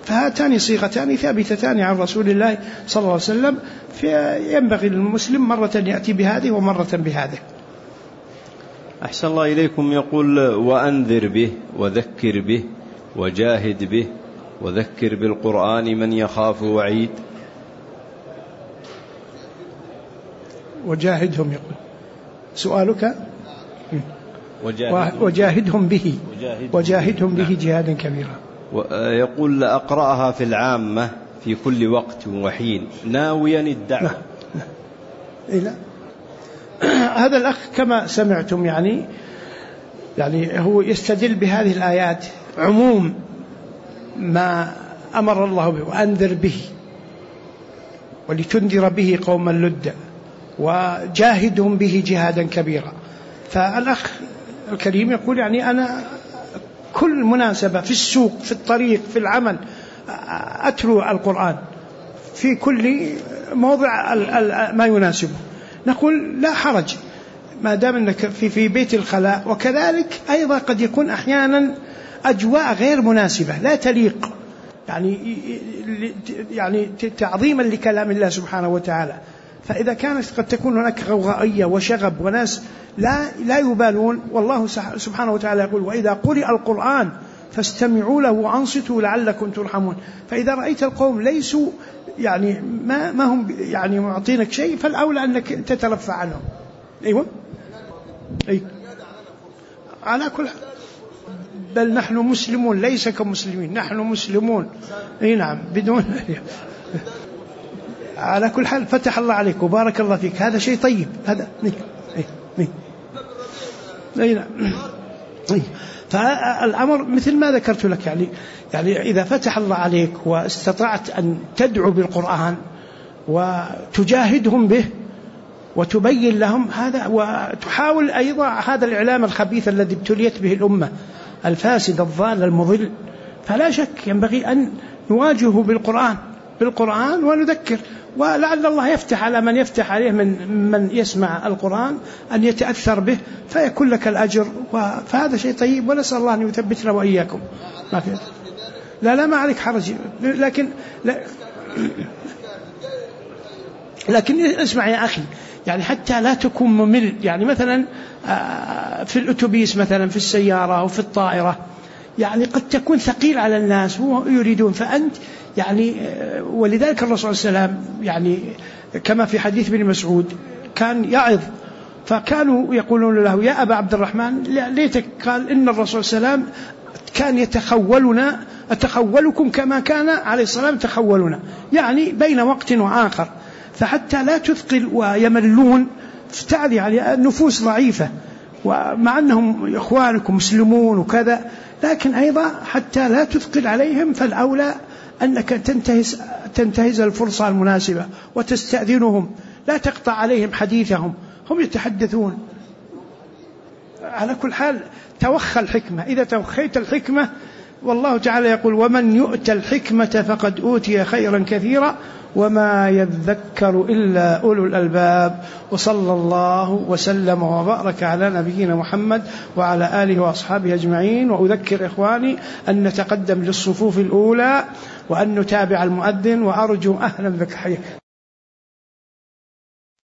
فهاتان صيغتان ثابتتان عن رسول الله صلى الله عليه وسلم، فينبغي للمسلم مرة يأتي بهذه ومرة بهذه. أحسن الله إليكم. يقول: وأنذر به وذكر به وجاهد به وذكر بالقرآن من يخاف وعيد. وجاهدهم، يقول سؤالك وجاهدهم به، وجاهدهم به جهادا كبيرا. يقول: أقرأها في العامة في كل وقت وحين ناويا الدعوة. لا. هذا الأخ كما سمعتم يعني هو يستدل بهذه الآيات عموم ما أمر الله به، وأنذر به ولتنذر به قوما لدا وجاهدهم به جهادا كبيرا. فالأخ الكريم يقول يعني أنا كل مناسبة في السوق، في الطريق، في العمل، أتلو القرآن في كل موضع ما يناسبه. نقول لا حرج ما دام أنك في بيت الخلاء. وكذلك أيضا قد يكون أحيانا أجواء غير مناسبة لا تليق، يعني تعظيما لكلام الله سبحانه وتعالى. فإذا كانت قد تكون هناك غوغائية وشغب وناس لا يبالون، والله سبحانه وتعالى يقول: وإذا قرئ القرآن فاستمعوا له وأنصتوا لعلكم ترحمون. فإذا رأيت القوم ليسوا يعني ما هم يعني معطينك شيء، فالأولى أنك تترفع عنهم. أيوة. على كل حال، بل نحن مسلمون ليس كمسلمين، نحن مسلمون. أي نعم، بدون على كل حال فتح الله عليك وبارك الله فيك، هذا شيء طيب هذا. أي نعم. فالأمر مثل ما ذكرت لك يعني إذا فتح الله عليك واستطعت أن تدعو بالقرآن وتجاهدهم به وتبين لهم هذا، وتحاول أيضا هذا الإعلام الخبيث الذي ابتليت به الأمة الفاسد الضال المضل، فلا شك ينبغي أن نواجهه بالقرآن ونذكر، ولعل الله يفتح على من يفتح عليه من يسمع القرآن أن يتأثر به فيكون لك الأجر. فهذا شيء طيب، ونسأل الله أن يثبتنا وإياكم. لا ما عليك حرج، لكن اسمع يا أخي، يعني حتى لا تكون ممل. يعني مثلا في الأتوبيس مثلا، في السيارة أو في الطائرة، يعني قد تكون ثقيل على الناس ويريدون، فأنت يعني ولذلك الرسول صلى الله عليه وسلم يعني كما في حديث ابن مسعود كان يعظ، فكانوا يقولون له: يا أبا عبد الرحمن ليتك، قال: إن الرسول صلى الله عليه وسلم كان يتخولنا، أتخولكم كما كان عليه الصلاة والسلام تخولنا، يعني بين وقت وآخر. فحتى لا تثقل ويملون، فتعلي يعني النفوس ضعيفة، ومع أنهم إخوانكم مسلمون وكذا، لكن أيضا حتى لا تثقل عليهم فالأولى أنك تنتهز الفرصة المناسبة وتستأذنهم، لا تقطع عليهم حديثهم، هم يتحدثون. على كل حال توخى الحكمة، إذا توخيت الحكمة، والله تعالى يقول: ومن يؤت الحكمة فقد أوتي خيرا كثيرا وما يذكر إلا أولو الألباب. وصلى الله وسلم وبارك على نبينا محمد وعلى آله وأصحابه أجمعين. وأذكر إخواني أن نتقدم للصفوف الأولى وأن نتابع المؤذن، وأرجو أهلا بك حياك.